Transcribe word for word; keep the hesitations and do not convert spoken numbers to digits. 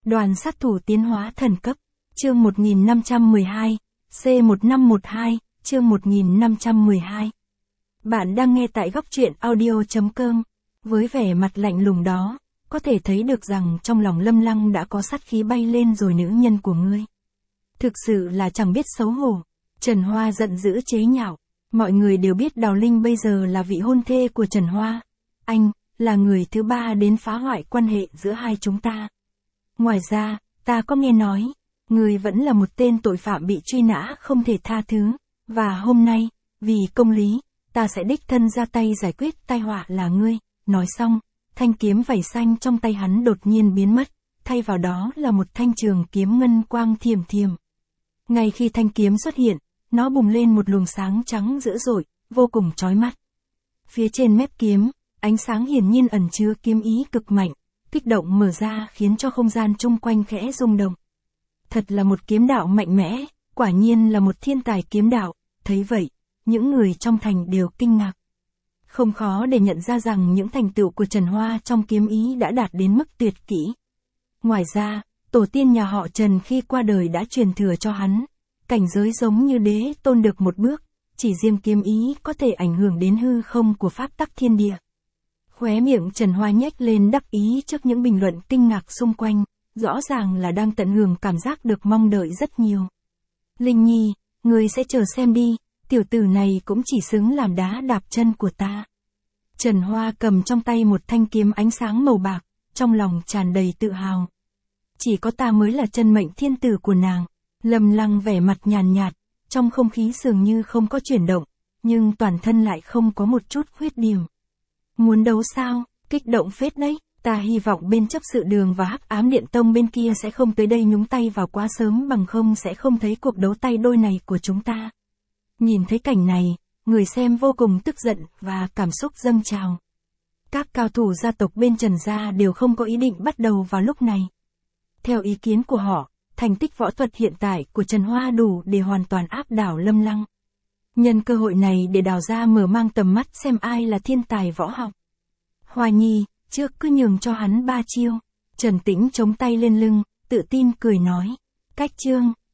Đoàn sát thủ tiến hóa thần cấp, chương một nghìn năm trăm mười hai, C một năm một hai, chương một nghìn năm trăm mười hai. Bạn đang nghe tại góc truyện audio chấm com. Với vẻ mặt lạnh lùng đó, có thể thấy được rằng trong lòng Lâm Lăng đã có sát khí bay lên rồi. Nữ nhân của ngươi thực sự là chẳng biết xấu hổ. Trần Hoa giận dữ chế nhạo. Mọi người đều biết Đào Linh bây giờ là vị hôn thê của Trần Hoa. Anh là người thứ ba đến phá hoại quan hệ giữa hai chúng ta. Ngoài ra, ta có nghe nói, ngươi vẫn là một tên tội phạm bị truy nã không thể tha thứ, và hôm nay, vì công lý, ta sẽ đích thân ra tay giải quyết tai họa là ngươi. Nói xong, thanh kiếm vảy xanh trong tay hắn đột nhiên biến mất, thay vào đó là một thanh trường kiếm ngân quang thiềm thiềm. Ngay khi thanh kiếm xuất hiện, nó bùng lên một luồng sáng trắng dữ dội, vô cùng chói mắt. Phía trên mép kiếm, ánh sáng hiển nhiên ẩn chứa kiếm ý cực mạnh, kích động mở ra khiến cho không gian chung quanh khẽ rung động. Thật là một kiếm đạo mạnh mẽ, quả nhiên là một thiên tài kiếm đạo. Thấy vậy, những người trong thành đều kinh ngạc. Không khó để nhận ra rằng những thành tựu của Trần Hoa trong kiếm ý đã đạt đến mức tuyệt kỹ. Ngoài ra, tổ tiên nhà họ Trần khi qua đời đã truyền thừa cho hắn cảnh giới giống như đế tôn được một bước, chỉ riêng kiếm ý có thể ảnh hưởng đến hư không của pháp tắc thiên địa. Khóe miệng Trần Hoa nhếch lên đắc ý trước những bình luận kinh ngạc xung quanh, rõ ràng là đang tận hưởng cảm giác được mong đợi rất nhiều. Linh Nhi, ngươi sẽ chờ xem đi, tiểu tử này cũng chỉ xứng làm đá đạp chân của ta. Trần Hoa cầm trong tay một thanh kiếm ánh sáng màu bạc, trong lòng tràn đầy tự hào. Chỉ có ta mới là chân mệnh thiên tử của nàng. Lâm Lăng vẻ mặt nhàn nhạt, trong không khí dường như không có chuyển động, nhưng toàn thân lại không có một chút khuyết điểm. Muốn đấu sao, kích động phết đấy, ta hy vọng bên chấp sự đường và Hắc Ám Điện Tông bên kia sẽ không tới đây nhúng tay vào quá sớm, bằng không sẽ không thấy cuộc đấu tay đôi này của chúng ta. Nhìn thấy cảnh này, người xem vô cùng tức giận và cảm xúc dâng trào. Các cao thủ gia tộc bên Trần gia đều không có ý định bắt đầu vào lúc này. Theo ý kiến của họ, thành tích võ thuật hiện tại của Trần Hoa đủ để hoàn toàn áp đảo Lâm Lăng. Nhân cơ hội này để Đào gia mở mang tầm mắt xem ai là thiên tài võ học. Hoa Nhi, trước cứ nhường cho hắn ba chiêu. Trần Tĩnh chống tay lên lưng, tự tin cười nói. Cách chương,